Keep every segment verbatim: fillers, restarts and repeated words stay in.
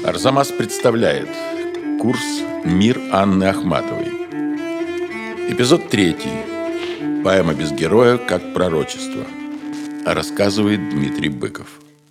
Арзамас представляет курс «Мир» Анны Ахматовой. Эпизод третий. Поэма без героя, как пророчество. Рассказывает Дмитрий Быков.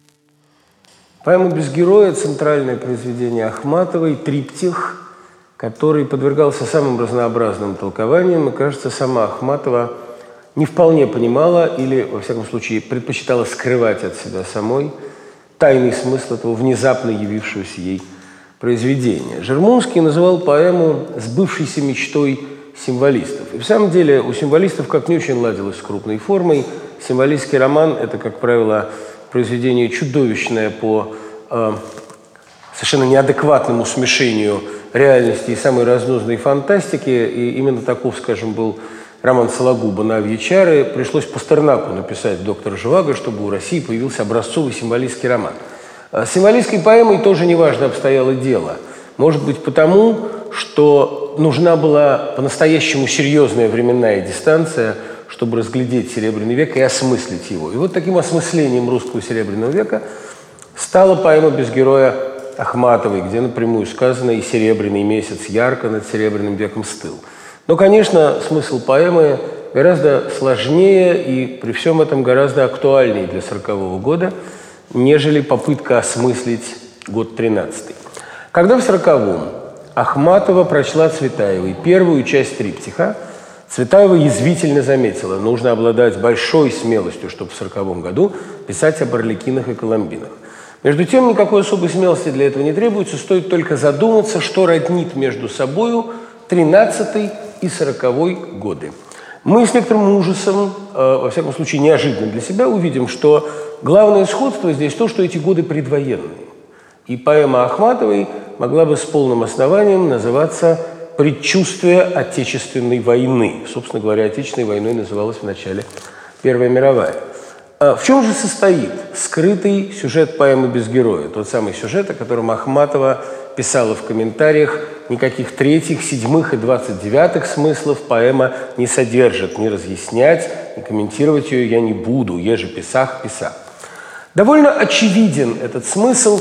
Поэма без героя – центральное произведение Ахматовой, триптих, который подвергался самым разнообразным толкованиям. И, кажется, сама Ахматова не вполне понимала или, во всяком случае, предпочитала скрывать от себя самой тайный смысл этого внезапно явившегося ей произведения. Жермунский называл поэму сбывшейся мечтой символистов. И в самом деле у символистов как не очень ладилось с крупной формой. Символистский роман – это, как правило, произведение чудовищное по э, совершенно неадекватному смешению реальности и самой разнузданной фантастики. И именно таков, скажем, был роман Сологуба «Навьи чары». Пришлось Пастернаку написать «Доктора Живаго», чтобы у России появился образцовый символистский роман. С символистской поэмой тоже неважно обстояло дело. Может быть, потому, что нужна была по-настоящему серьезная временная дистанция, чтобы разглядеть Серебряный век и осмыслить его. И вот таким осмыслением русского Серебряного века стала поэма без героя Ахматовой, где напрямую сказано «И серебряный месяц ярко над Серебряным веком стыл». Но, конечно, смысл поэмы гораздо сложнее и при всем этом гораздо актуальнее для сорокового года, нежели попытка осмыслить год тринадцатый. Когда в сороковом Ахматова прочла Цветаевой первую часть триптиха, Цветаева язвительно заметила: нужно обладать большой смелостью, чтобы в сороковом году писать об Арлекинах и Коломбинах. Между тем, никакой особой смелости для этого не требуется, стоит только задуматься, что роднит между собою тринадцатый и сороковой годы. Мы с некоторым ужасом, э, во всяком случае неожиданно для себя, увидим, что главное сходство здесь то, что эти годы предвоенные. И поэма Ахматовой могла бы с полным основанием называться «Предчувствие Отечественной войны». Собственно говоря, Отечественной войной называлась вначале Первая мировая. А в чем же состоит скрытый сюжет поэмы без героя? Тот самый сюжет, о котором Ахматова писала в комментариях: никаких третьих, седьмых и двадцать девятых смыслов поэма не содержит. Ни разъяснять, ни комментировать ее я не буду, еже писах писах. Довольно очевиден этот смысл,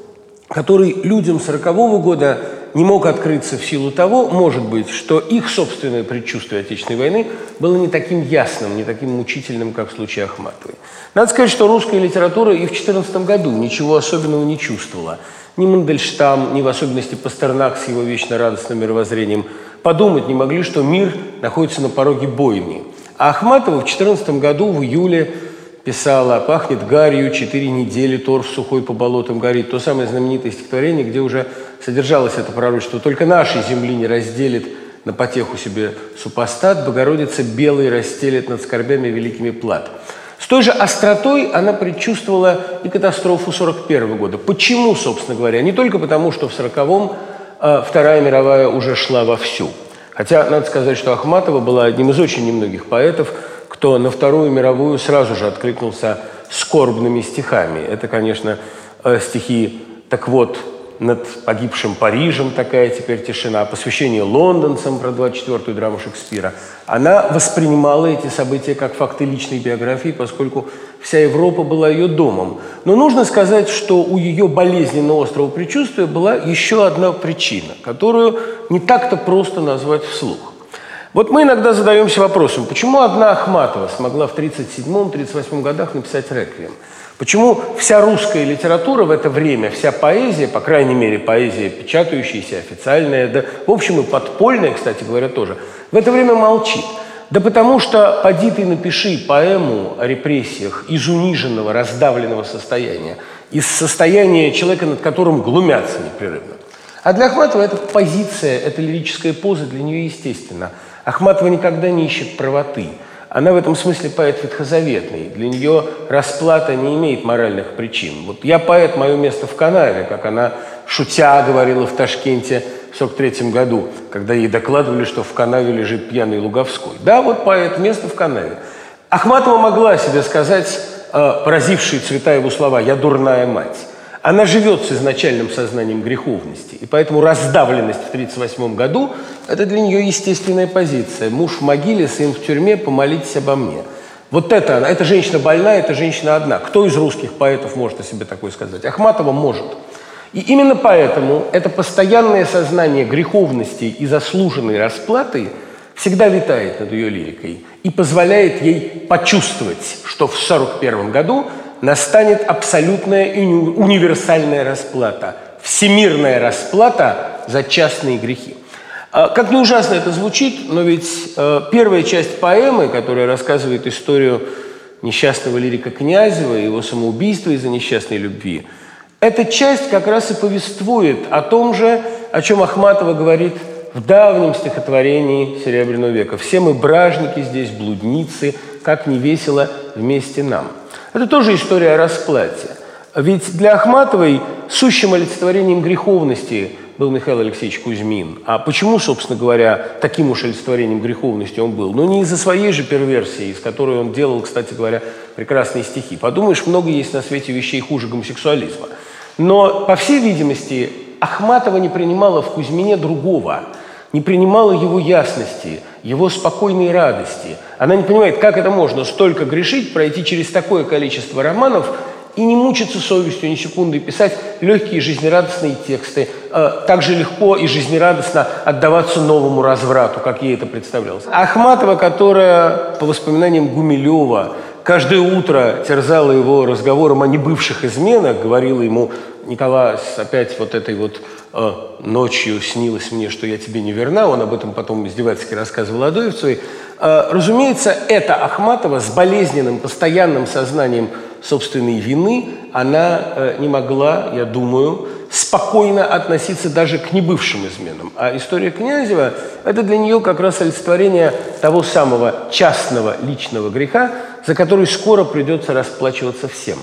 который людям сорокового года не мог открыться в силу того, может быть, что их собственное предчувствие Отечественной войны было не таким ясным, не таким мучительным, как в случае Ахматовой. Надо сказать, что русская литература и в две тысячи четырнадцатом году ничего особенного не чувствовала. Ни Мандельштам, ни в особенности Пастернак с его вечно радостным мировоззрением подумать не могли, что мир находится на пороге бойни. А Ахматова в две тысячи четырнадцатом году в июле писала: «Пахнет гарью, четыре недели торф сухой по болотам горит». То самое знаменитое стихотворение, где уже содержалось это пророчество: «Только нашей земли не разделит на потеху себе супостат, Богородица белой расстелит над скорбями великими плат». С той же остротой она предчувствовала и катастрофу сорок первого года. Почему, собственно говоря? Не только потому, что в сороковом э, Вторая мировая уже шла вовсю. Хотя, надо сказать, что Ахматова была одним из очень немногих поэтов, кто на Вторую мировую сразу же откликнулся скорбными стихами. Это, конечно, э, стихи «Так вот, над погибшим Парижем такая теперь тишина», посвящение лондонцам про двадцать четвёртую драму Шекспира. Она воспринимала эти события как факты личной биографии, поскольку вся Европа была ее домом. Но нужно сказать, что у ее болезненно острого предчувствия была еще одна причина, которую не так-то просто назвать вслух. Вот мы иногда задаемся вопросом, почему одна Ахматова смогла в тридцать седьмом — тридцать восьмом годах написать «Реквием»? Почему вся русская литература в это время, вся поэзия, по крайней мере, поэзия печатающаяся, официальная, да, в общем, и подпольная, кстати говоря, тоже, в это время молчит? Да потому что поди ты напиши поэму о репрессиях из униженного, раздавленного состояния, из состояния человека, над которым глумятся непрерывно. А для Ахматовой эта позиция, эта лирическая поза для нее естественна. Ахматова никогда не ищет правоты. Она в этом смысле поэт ветхозаветный. Для нее расплата не имеет моральных причин. Вот я поэт, мое место в канаве, как она, шутя, говорила в Ташкенте в сорок третьем году, когда ей докладывали, что в канаве лежит пьяный Луговской. Да, вот поэт, место в канаве. Ахматова могла себе сказать, э, поразившие Цветаеву слова: «Я дурная мать». Она живет с изначальным сознанием греховности, и поэтому раздавленность в тридцать восьмом году – это для нее естественная позиция. Муж в могиле, сын в тюрьме, помолитесь обо мне. Вот это она. Эта женщина больна, эта женщина одна. Кто из русских поэтов может о себе такое сказать? Ахматова может. И именно поэтому это постоянное сознание греховности и заслуженной расплаты всегда витает над ее лирикой и позволяет ей почувствовать, что в сорок первом году настанет абсолютная и универсальная расплата, всемирная расплата за частные грехи. Как ни ужасно это звучит, но ведь первая часть поэмы, которая рассказывает историю несчастного лирика Князева и его самоубийства из-за несчастной любви, эта часть как раз и повествует о том же, о чем Ахматова говорит в давнем стихотворении Серебряного века. «Все мы бражники здесь, блудницы, как не весело вместе нам». Это тоже история о расплате. Ведь для Ахматовой сущим олицетворением греховности был Михаил Алексеевич Кузьмин. А почему, собственно говоря, таким уж олицетворением греховности он был? Ну, не из-за своей же перверсии, из которой он делал, кстати говоря, прекрасные стихи. Подумаешь, много есть на свете вещей хуже гомосексуализма. Но, по всей видимости, Ахматова не принимала в Кузьмине другого, не принимала его ясности, его спокойной радости. Она не понимает, как это можно столько грешить, пройти через такое количество романов и не мучиться совестью ни секунды, писать легкие жизнерадостные тексты, э, так же легко и жизнерадостно отдаваться новому разврату, как ей это представлялось. Ахматова, которая, по воспоминаниям Гумилева, каждое утро терзала его разговором о небывших изменах, говорила ему: «Николас, опять вот этой вот э, ночью снилось мне, что я тебе не верна», он об этом потом издевательски рассказывал Адоевцевой. Э, разумеется, эта Ахматова с болезненным, постоянным сознанием собственной вины, она э, не могла, я думаю, спокойно относиться даже к небывшим изменам. А история Князева – это для нее как раз олицетворение того самого частного личного греха, за который скоро придется расплачиваться всем.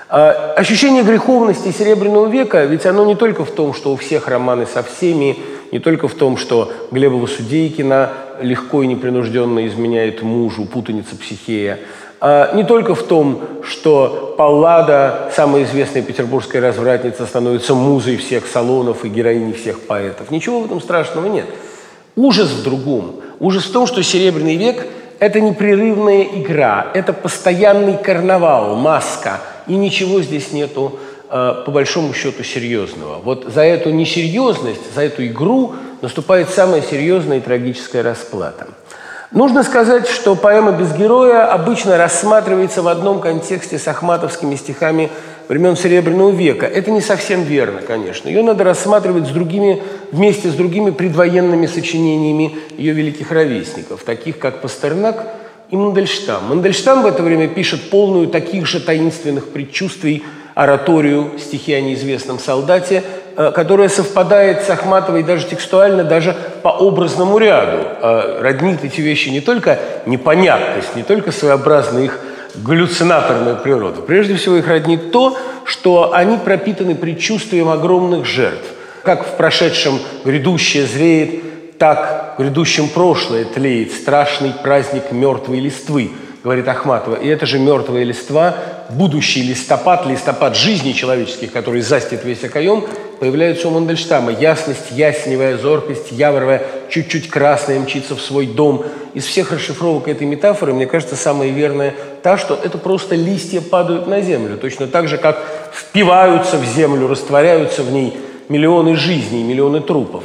А ощущение греховности Серебряного века, ведь оно не только в том, что у всех романы со всеми, не только в том, что Глебова Судейкина легко и непринужденно изменяет мужу, путаница Психея, а не только в том, что Паллада, самая известная петербургская развратница, становится музой всех салонов и героиней всех поэтов. Ничего в этом страшного нет. Ужас в другом. Ужас в том, что Серебряный век – это непрерывная игра, это постоянный карнавал, маска, и ничего здесь нету, по большому счету, серьезного. Вот за эту несерьезность, за эту игру наступает самая серьезная и трагическая расплата. Нужно сказать, что поэма «Без героя» обычно рассматривается в одном контексте с ахматовскими стихами времен Серебряного века. Это не совсем верно, конечно. Ее надо рассматривать с другими, вместе с другими предвоенными сочинениями ее великих ровесников, таких как Пастернак и Мандельштам. Мандельштам в это время пишет полную таких же таинственных предчувствий ораторию «Стихи о неизвестном солдате», которая совпадает с Ахматовой даже текстуально, даже по образному ряду. Роднит эти вещи не только непонятность, не только своеобразная их галлюцинаторная природа. Прежде всего их роднит то, что они пропитаны предчувствием огромных жертв. Как в прошедшем грядущее зреет, так в грядущем прошлое тлеет страшный праздник мертвой листвы, говорит Ахматова. И это же мертвая листва, будущий листопад, листопад жизни человеческих, который застит весь окоем, появляется у Мандельштама. Ясность, ясневая, зоркость, явровая, чуть-чуть красная мчится в свой дом. Из всех расшифровок этой метафоры, мне кажется, самая верная та, что это просто листья падают на землю. Точно так же, как впиваются в землю, растворяются в ней миллионы жизней, миллионы трупов.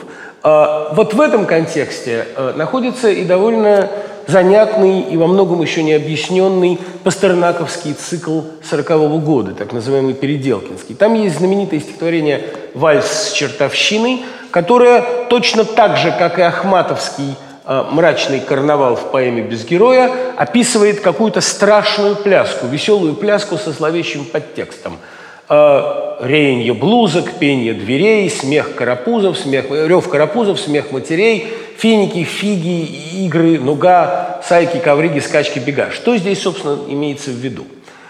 А вот в этом контексте находится и довольно занятный и во многом еще не объясненный пастернаковский цикл сорокового года, так называемый Переделкинский. Там есть знаменитое стихотворение «Вальс с чертовщиной», которое точно так же, как и ахматовский э, мрачный карнавал в поэме «Без героя», описывает какую-то страшную пляску, веселую пляску со зловещим подтекстом. Э, реянье блузок, пение дверей, смех карапузов, смех, рев карапузов, смех матерей, финики, фиги, игры, нуга, сайки, ковриги, скачки, бега. Что здесь, собственно, имеется в виду?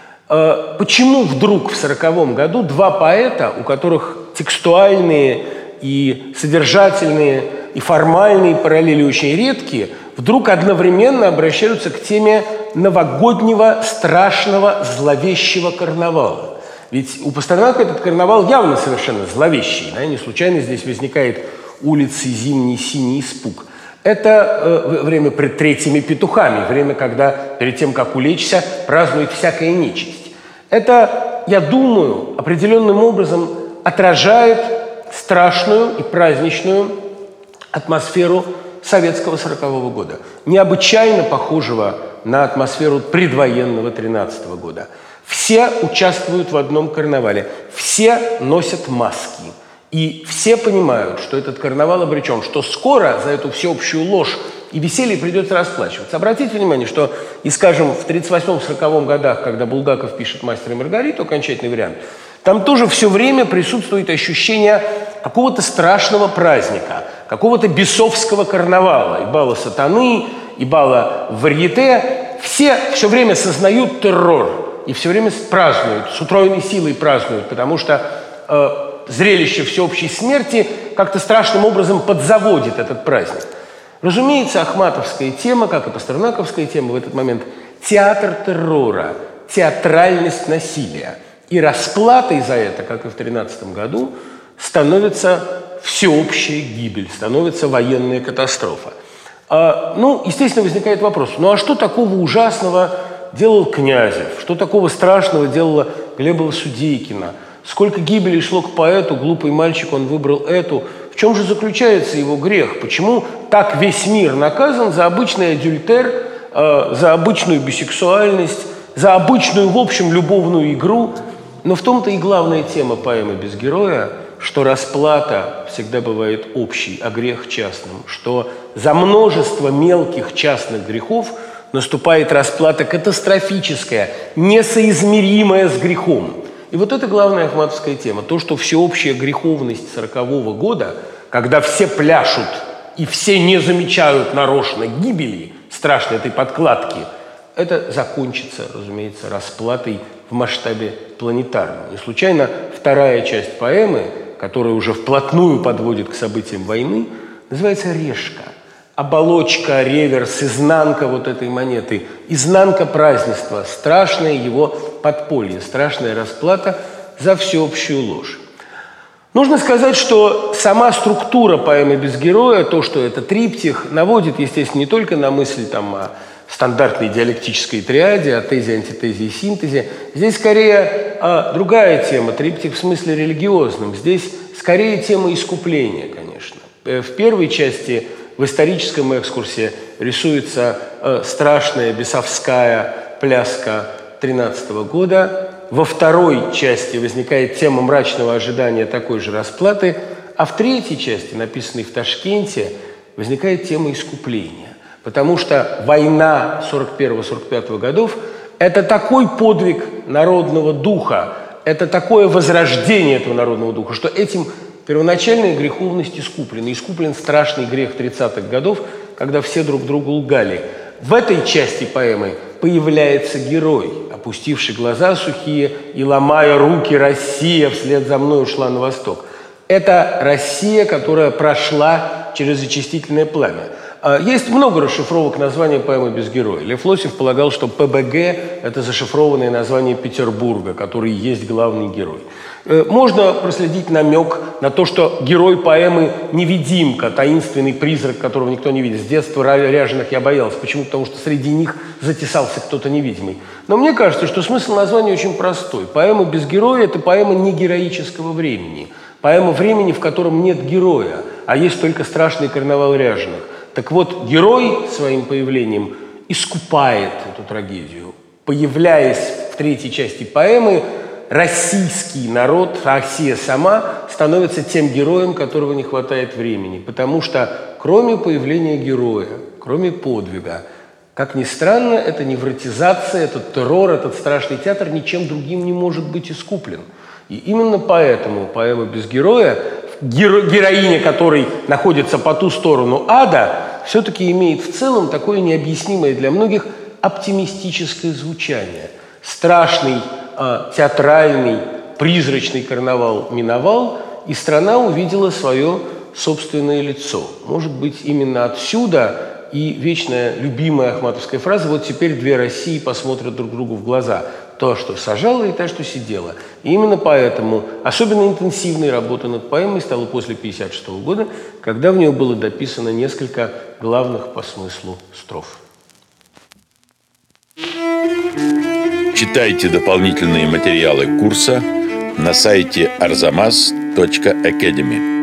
Э, почему вдруг в сороковом году два поэта, у которых текстуальные и содержательные и формальные параллели очень редкие, вдруг одновременно обращаются к теме новогоднего, страшного, зловещего карнавала? Ведь у Пастернака этот карнавал явно совершенно зловещий. Да? Не случайно здесь возникает улицы, зимний синий испуг. Это э, время пред третьими петухами, время, когда перед тем, как улечься, празднует всякая нечисть. Это, я думаю, определенным образом отражает страшную и праздничную атмосферу советского сорокового года, необычайно похожего на атмосферу предвоенного тринадцатого года. Все участвуют в одном карнавале, все носят маски. И все понимают, что этот карнавал обречен, что скоро за эту всеобщую ложь и веселье придется расплачиваться. Обратите внимание, что, и, скажем, в тридцать восьмом — сороковом годах, когда Булгаков пишет «Мастера и Маргариту», окончательный вариант, там тоже все время присутствует ощущение какого-то страшного праздника, какого-то бесовского карнавала, и бала сатаны, и бала варьете. Все все время сознают террор и все время празднуют, с утроенной силой празднуют, потому что э, зрелище всеобщей смерти как-то страшным образом подзаводит этот праздник. Разумеется, ахматовская тема, как и пастернаковская тема в этот момент, театр террора, театральность насилия. И расплатой за это, как и в тринадцатом году, становится всеобщая гибель, становится военная катастрофа. А, ну, естественно, возникает вопрос, ну а что такого ужасного делал Князев? Что такого страшного делала Глебова Судейкина? Сколько гибелей шло к поэту, глупый мальчик, он выбрал эту. В чем же заключается его грех? Почему так весь мир наказан за обычный адюльтер, э, за обычную бисексуальность, за обычную, в общем, любовную игру? Но в том-то и главная тема поэмы «Без героя», что расплата всегда бывает общей, а грех частным, что за множество мелких частных грехов наступает расплата катастрофическая, несоизмеримая с грехом. И вот это главная ахматовская тема. То, что всеобщая греховность сорокового года, когда все пляшут и все не замечают нарочно гибели страшной этой подкладки, это закончится, разумеется, расплатой в масштабе планетарном. Не случайно вторая часть поэмы, которая уже вплотную подводит к событиям войны, называется «Решка». Оболочка, реверс, изнанка вот этой монеты, изнанка празднества, страшное его подполье, страшная расплата за всеобщую ложь. Нужно сказать, что сама структура поэмы «Без героя», то, что это триптих, наводит, естественно, не только на мысль там, о стандартной диалектической триаде, о тезе, антитезе и синтезе. Здесь скорее а, другая тема, триптих в смысле религиозном. Здесь скорее тема искупления, конечно. В первой части, в историческом экскурсе, рисуется э, страшная бесовская пляска тринадцатого года. Во второй части возникает тема мрачного ожидания такой же расплаты. А в третьей части, написанной в Ташкенте, возникает тема искупления. Потому что война сорок первого — сорок пятого годов – это такой подвиг народного духа, это такое возрождение этого народного духа, что этим первоначальная греховность искуплена. Искуплен страшный грех тридцатых годов, когда все друг другу лгали. В этой части поэмы появляется герой, опустивший глаза сухие и, ломая руки, Россия вслед за мной ушла на восток. Это Россия, которая прошла через очистительное пламя. Есть много расшифровок названия поэмы «Без героя». Лев Лосев полагал, что ПБГ – это зашифрованное название Петербурга, который есть главный герой. Можно проследить намек на то, что герой поэмы – невидимка, таинственный призрак, которого никто не видит. С детства ряженых я боялся. Почему? Потому что среди них затесался кто-то невидимый. Но мне кажется, что смысл названия очень простой. Поэма «Без героя» – это поэма не героического времени. Поэма времени, в котором нет героя, а есть только страшный карнавал ряженых. Так вот, герой своим появлением искупает эту трагедию. Появляясь в третьей части поэмы, российский народ, Россия сама, становится тем героем, которого не хватает времени. Потому что кроме появления героя, кроме подвига, как ни странно, эта невротизация, этот террор, этот страшный театр ничем другим не может быть искуплен. И именно поэтому поэма «Без героя», геро, героиня которой находится по ту сторону ада, все-таки имеет в целом такое необъяснимое для многих оптимистическое звучание. Страшный, э, театральный, призрачный карнавал миновал, и страна увидела свое собственное лицо. Может быть, именно отсюда и вечная любимая ахматовская фраза «Вот теперь две России посмотрят друг другу в глаза». То, что сажала, и то, что сидела. И именно поэтому особенно интенсивной работой над поэмой стало после тысяча девятьсот пятьдесят шестого года, когда в нее было дописано несколько главных по смыслу строф. Читайте дополнительные материалы курса на сайте арзамас точка академи.